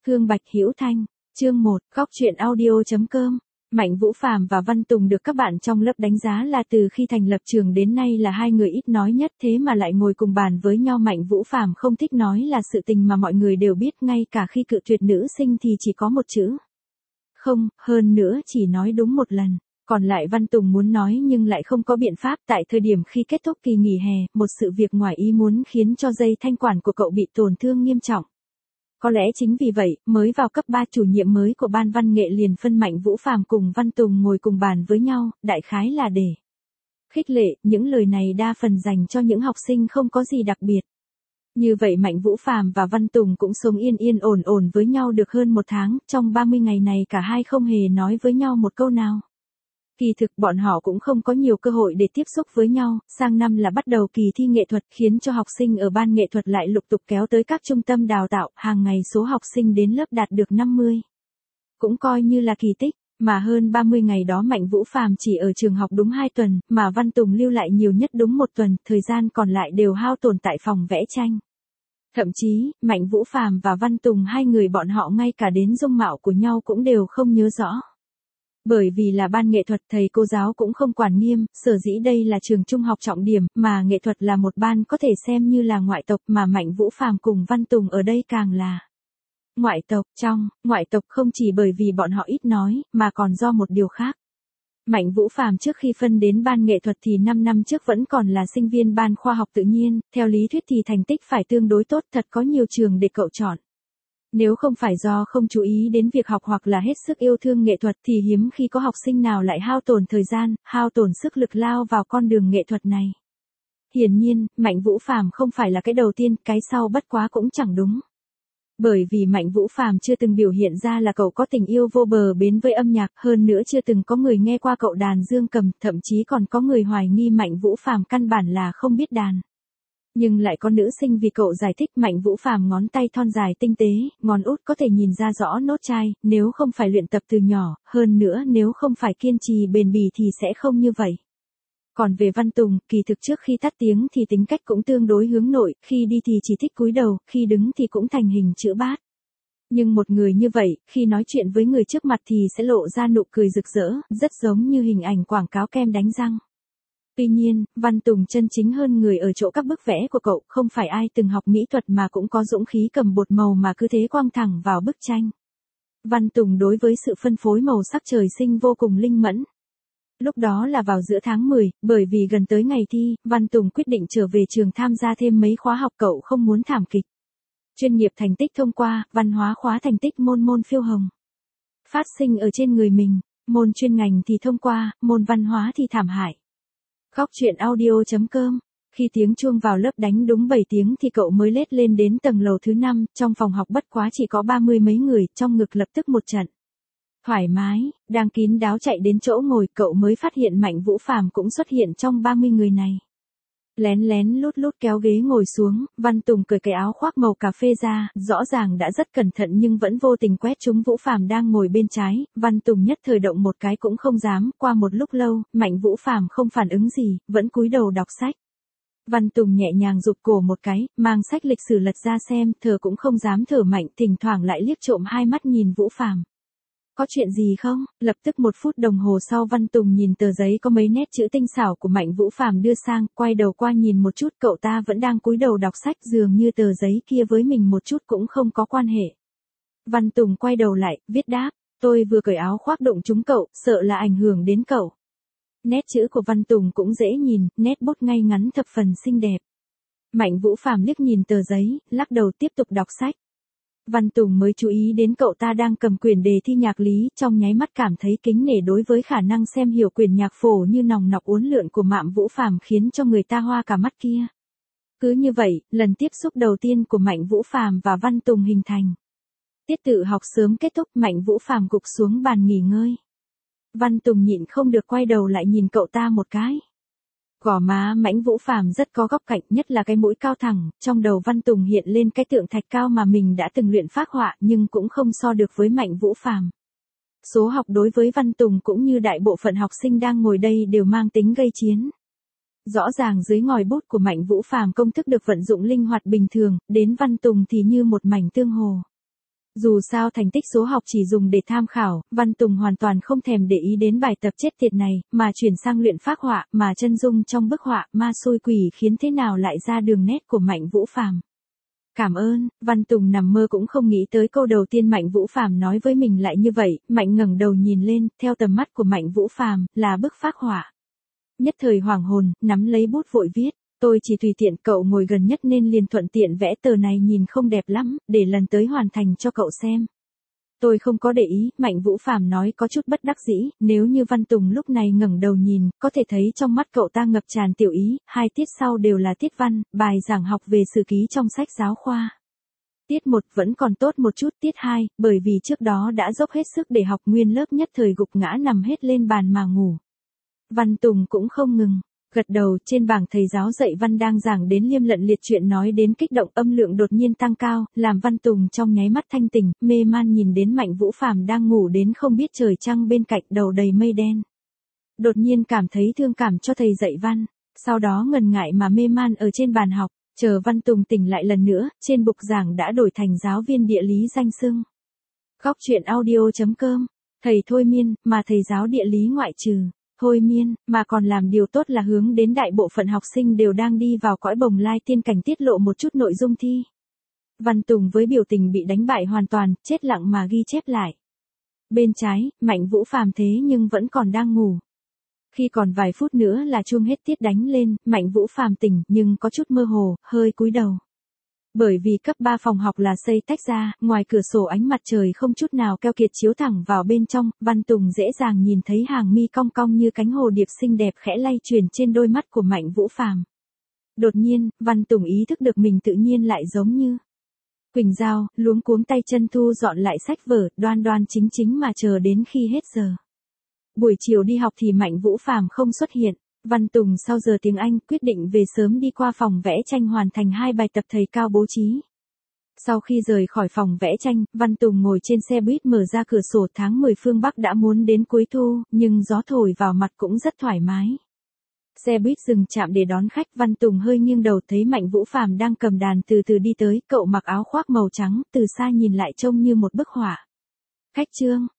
Hương Bạch Hữu Thanh, chương 1, Góc truyện audio.com. Mạnh Vũ Phàm và Văn Tùng được các bạn trong lớp đánh giá là từ khi thành lập trường đến nay là hai người ít nói nhất, thế mà lại ngồi cùng bàn với nhau. Mạnh Vũ Phàm không thích nói là sự tình mà mọi người đều biết, ngay cả khi cự tuyệt nữ sinh thì chỉ có một chữ không, hơn nữa chỉ nói đúng một lần. Còn lại Văn Tùng muốn nói nhưng lại không có biện pháp. Tại thời điểm khi kết thúc kỳ nghỉ hè, một sự việc ngoài ý muốn khiến cho dây thanh quản của cậu bị tổn thương nghiêm trọng. Có lẽ chính vì vậy, mới vào cấp 3 chủ nhiệm mới của ban văn nghệ liền phân Mạnh Vũ Phàm cùng Văn Tùng ngồi cùng bàn với nhau, đại khái là để khích lệ. Những lời này đa phần dành cho những học sinh không có gì đặc biệt. Như vậy Mạnh Vũ Phàm và Văn Tùng cũng sống yên yên ổn ổn với nhau được hơn một tháng, trong 30 ngày này cả hai không hề nói với nhau một câu nào. Kỳ thực bọn họ cũng không có nhiều cơ hội để tiếp xúc với nhau, sang năm là bắt đầu kỳ thi nghệ thuật khiến cho học sinh ở ban nghệ thuật lại lục tục kéo tới các trung tâm đào tạo, hàng ngày số học sinh đến lớp đạt được 50. Cũng coi như là kỳ tích, mà hơn 30 ngày đó Mạnh Vũ Phàm chỉ ở trường học đúng 2 tuần, mà Văn Tùng lưu lại nhiều nhất đúng 1 tuần, thời gian còn lại đều hao tổn tại phòng vẽ tranh. Thậm chí, Mạnh Vũ Phàm và Văn Tùng hai người bọn họ ngay cả đến dung mạo của nhau cũng đều không nhớ rõ. Bởi vì là ban nghệ thuật, thầy cô giáo cũng không quản nghiêm, sở dĩ đây là trường trung học trọng điểm, mà nghệ thuật là một ban có thể xem như là ngoại tộc, mà Mạnh Vũ Phàm cùng Văn Tùng ở đây càng là ngoại tộc. Trong ngoại tộc không chỉ bởi vì bọn họ ít nói, mà còn do một điều khác. Mạnh Vũ Phàm trước khi phân đến ban nghệ thuật thì 5 năm trước vẫn còn là sinh viên ban khoa học tự nhiên, theo lý thuyết thì thành tích phải tương đối tốt, thật có nhiều trường để cậu chọn. Nếu không phải do không chú ý đến việc học hoặc là hết sức yêu thương nghệ thuật thì hiếm khi có học sinh nào lại hao tổn thời gian, hao tổn sức lực lao vào con đường nghệ thuật này. Hiển nhiên, Mạnh Vũ Phàm không phải là cái đầu tiên, cái sau bất quá cũng chẳng đúng. Bởi vì Mạnh Vũ Phàm chưa từng biểu hiện ra là cậu có tình yêu vô bờ bến với âm nhạc, hơn nữa chưa từng có người nghe qua cậu đàn dương cầm, thậm chí còn có người hoài nghi Mạnh Vũ Phàm căn bản là không biết đàn. Nhưng lại có nữ sinh vì cậu giải thích. Mạnh Vũ Phàm ngón tay thon dài tinh tế, ngón út có thể nhìn ra rõ nốt chai, nếu không phải luyện tập từ nhỏ, hơn nữa nếu không phải kiên trì bền bỉ thì sẽ không như vậy. Còn về Văn Tùng, kỳ thực trước khi tắt tiếng thì tính cách cũng tương đối hướng nội, khi đi thì chỉ thích cúi đầu, khi đứng thì cũng thành hình chữ bát. Nhưng một người như vậy, khi nói chuyện với người trước mặt thì sẽ lộ ra nụ cười rực rỡ, rất giống như hình ảnh quảng cáo kem đánh răng. Tuy nhiên, Văn Tùng chân chính hơn người ở chỗ các bức vẽ của cậu, không phải ai từng học mỹ thuật mà cũng có dũng khí cầm bột màu mà cứ thế quăng thẳng vào bức tranh. Văn Tùng đối với sự phân phối màu sắc trời sinh vô cùng linh mẫn. Lúc đó là vào giữa tháng 10, bởi vì gần tới ngày thi, Văn Tùng quyết định trở về trường tham gia thêm mấy khóa học. Cậu không muốn thảm kịch. Chuyên nghiệp thành tích thông qua, văn hóa khóa thành tích môn phiêu hồng phát sinh ở trên người mình, môn chuyên ngành thì thông qua, môn văn hóa thì thảm hại. Góc truyện audio.com. Khi tiếng chuông vào lớp đánh đúng 7 tiếng thì cậu mới lết lên đến tầng lầu thứ 5, trong phòng học bất quá chỉ có 30 mấy người, trong ngực lập tức một trận thoải mái. Đang kín đáo chạy đến chỗ ngồi, cậu mới phát hiện Mạnh Vũ Phàm cũng xuất hiện trong 30 người này. Lén lén lút lút kéo ghế ngồi xuống, Văn Tùng cởi cái áo khoác màu cà phê ra, rõ ràng đã rất cẩn thận nhưng vẫn vô tình quét trúng Vũ Phàm đang ngồi bên trái. Văn Tùng nhất thời động một cái cũng không dám. Qua một lúc lâu, Mạnh Vũ Phàm không phản ứng gì, vẫn cúi đầu đọc sách. Văn Tùng nhẹ nhàng giục cổ một cái, mang sách lịch sử lật ra xem, thở cũng không dám thở mạnh, thỉnh thoảng lại liếc trộm hai mắt nhìn Vũ Phàm. Có chuyện gì không? Lập tức 1 phút đồng hồ sau Văn Tùng nhìn tờ giấy có mấy nét chữ tinh xảo của Mạnh Vũ Phàm đưa sang, quay đầu qua nhìn một chút, cậu ta vẫn đang cúi đầu đọc sách, dường như tờ giấy kia với mình một chút cũng không có quan hệ. Văn Tùng quay đầu lại, viết đáp, tôi vừa cởi áo khoác đụng trúng cậu, sợ là ảnh hưởng đến cậu. Nét chữ của Văn Tùng cũng dễ nhìn, nét bút ngay ngắn thập phần xinh đẹp. Mạnh Vũ Phàm liếc nhìn tờ giấy, lắc đầu tiếp tục đọc sách. Văn Tùng mới chú ý đến cậu ta đang cầm quyển đề thi nhạc lý, trong nháy mắt cảm thấy kính nể đối với khả năng xem hiểu quyển nhạc phổ như nòng nọc uốn lượn của Mạnh Vũ Phàm, khiến cho người ta hoa cả mắt kia. Cứ như vậy, lần tiếp xúc đầu tiên của Mạnh Vũ Phàm và Văn Tùng hình thành. Tiết tự học sớm kết thúc, Mạnh Vũ Phàm gục xuống bàn nghỉ ngơi. Văn Tùng nhịn không được quay đầu lại nhìn cậu ta một cái. Gò má Mạnh Vũ Phàm rất có góc cạnh, nhất là cái mũi cao thẳng, trong đầu Văn Tùng hiện lên cái tượng thạch cao mà mình đã từng luyện phác họa nhưng cũng không so được với Mạnh Vũ Phàm. Số học đối với Văn Tùng cũng như đại bộ phận học sinh đang ngồi đây đều mang tính gây chiến. Rõ ràng dưới ngòi bút của Mạnh Vũ Phàm công thức được vận dụng linh hoạt bình thường, đến Văn Tùng thì như một mảnh tương hồ. Dù sao thành tích số học chỉ dùng để tham khảo, Văn Tùng hoàn toàn không thèm để ý đến bài tập chết tiệt này, mà chuyển sang luyện phác họa, mà chân dung trong bức họa, ma xui quỷ khiến thế nào lại ra đường nét của Mạnh Vũ Phàm. Cảm ơn, Văn Tùng nằm mơ cũng không nghĩ tới câu đầu tiên Mạnh Vũ Phàm nói với mình lại như vậy, Mạnh ngẩng đầu nhìn lên, theo tầm mắt của Mạnh Vũ Phàm, là bức phác họa. Nhất thời hoảng hồn, nắm lấy bút vội viết. Tôi chỉ tùy tiện cậu ngồi gần nhất nên liền thuận tiện vẽ tờ này nhìn không đẹp lắm, để lần tới hoàn thành cho cậu xem. Tôi không có để ý, Mạnh Vũ Phàm nói có chút bất đắc dĩ, nếu như Văn Tùng lúc này ngẩng đầu nhìn, có thể thấy trong mắt cậu ta ngập tràn tiểu ý, 2 tiết sau đều là tiết văn, bài giảng học về sử ký trong sách giáo khoa. Tiết 1 vẫn còn tốt một chút, tiết 2, bởi vì trước đó đã dốc hết sức để học nguyên lớp nhất thời gục ngã nằm hết lên bàn mà ngủ. Văn Tùng cũng không ngừng. Gật đầu, trên bảng thầy giáo dạy văn đang giảng đến liêm lận liệt chuyện nói đến kích động âm lượng đột nhiên tăng cao, làm Văn Tùng trong nháy mắt thanh tỉnh, mê man nhìn đến Mạnh Vũ Phàm đang ngủ đến không biết trời trăng bên cạnh đầu đầy mây đen. Đột nhiên cảm thấy thương cảm cho thầy dạy văn, sau đó ngần ngại mà mê man ở trên bàn học, chờ Văn Tùng tỉnh lại lần nữa, trên bục giảng đã đổi thành giáo viên địa lý danh xưng. Góc truyện audio.com, thầy thôi miên, mà thầy giáo địa lý ngoại trừ. Thôi miên, mà còn làm điều tốt là hướng đến đại bộ phận học sinh đều đang đi vào cõi bồng lai tiên cảnh tiết lộ một chút nội dung thi. Văn Tùng với biểu tình bị đánh bại hoàn toàn, chết lặng mà ghi chép lại. Bên trái, Mạnh Vũ Phàm thế nhưng vẫn còn đang ngủ. Khi còn vài phút nữa là chuông hết tiết đánh lên, Mạnh Vũ Phàm tỉnh nhưng có chút mơ hồ, hơi cúi đầu. Bởi vì cấp 3 phòng học là xây tách ra, ngoài cửa sổ ánh mặt trời không chút nào keo kiệt chiếu thẳng vào bên trong, Văn Tùng dễ dàng nhìn thấy hàng mi cong cong như cánh hồ điệp xinh đẹp khẽ lay chuyển trên đôi mắt của Mạnh Vũ Phàm. Đột nhiên, Văn Tùng ý thức được mình tự nhiên lại giống như Quỳnh Giao, luống cuống tay chân thu dọn lại sách vở, đoan đoan chính chính mà chờ đến khi hết giờ. Buổi chiều đi học thì Mạnh Vũ Phàm không xuất hiện. Văn Tùng sau giờ tiếng Anh quyết định về sớm đi qua phòng vẽ tranh hoàn thành 2 bài tập thầy cao bố trí. Sau khi rời khỏi phòng vẽ tranh, Văn Tùng ngồi trên xe buýt mở ra cửa sổ, tháng 10 phương Bắc đã muốn đến cuối thu, nhưng gió thổi vào mặt cũng rất thoải mái. Xe buýt dừng trạm để đón khách, Văn Tùng hơi nghiêng đầu thấy Mạnh Vũ Phàm đang cầm đàn từ từ đi tới, cậu mặc áo khoác màu trắng, từ xa nhìn lại trông như một bức họa. Khách Trương,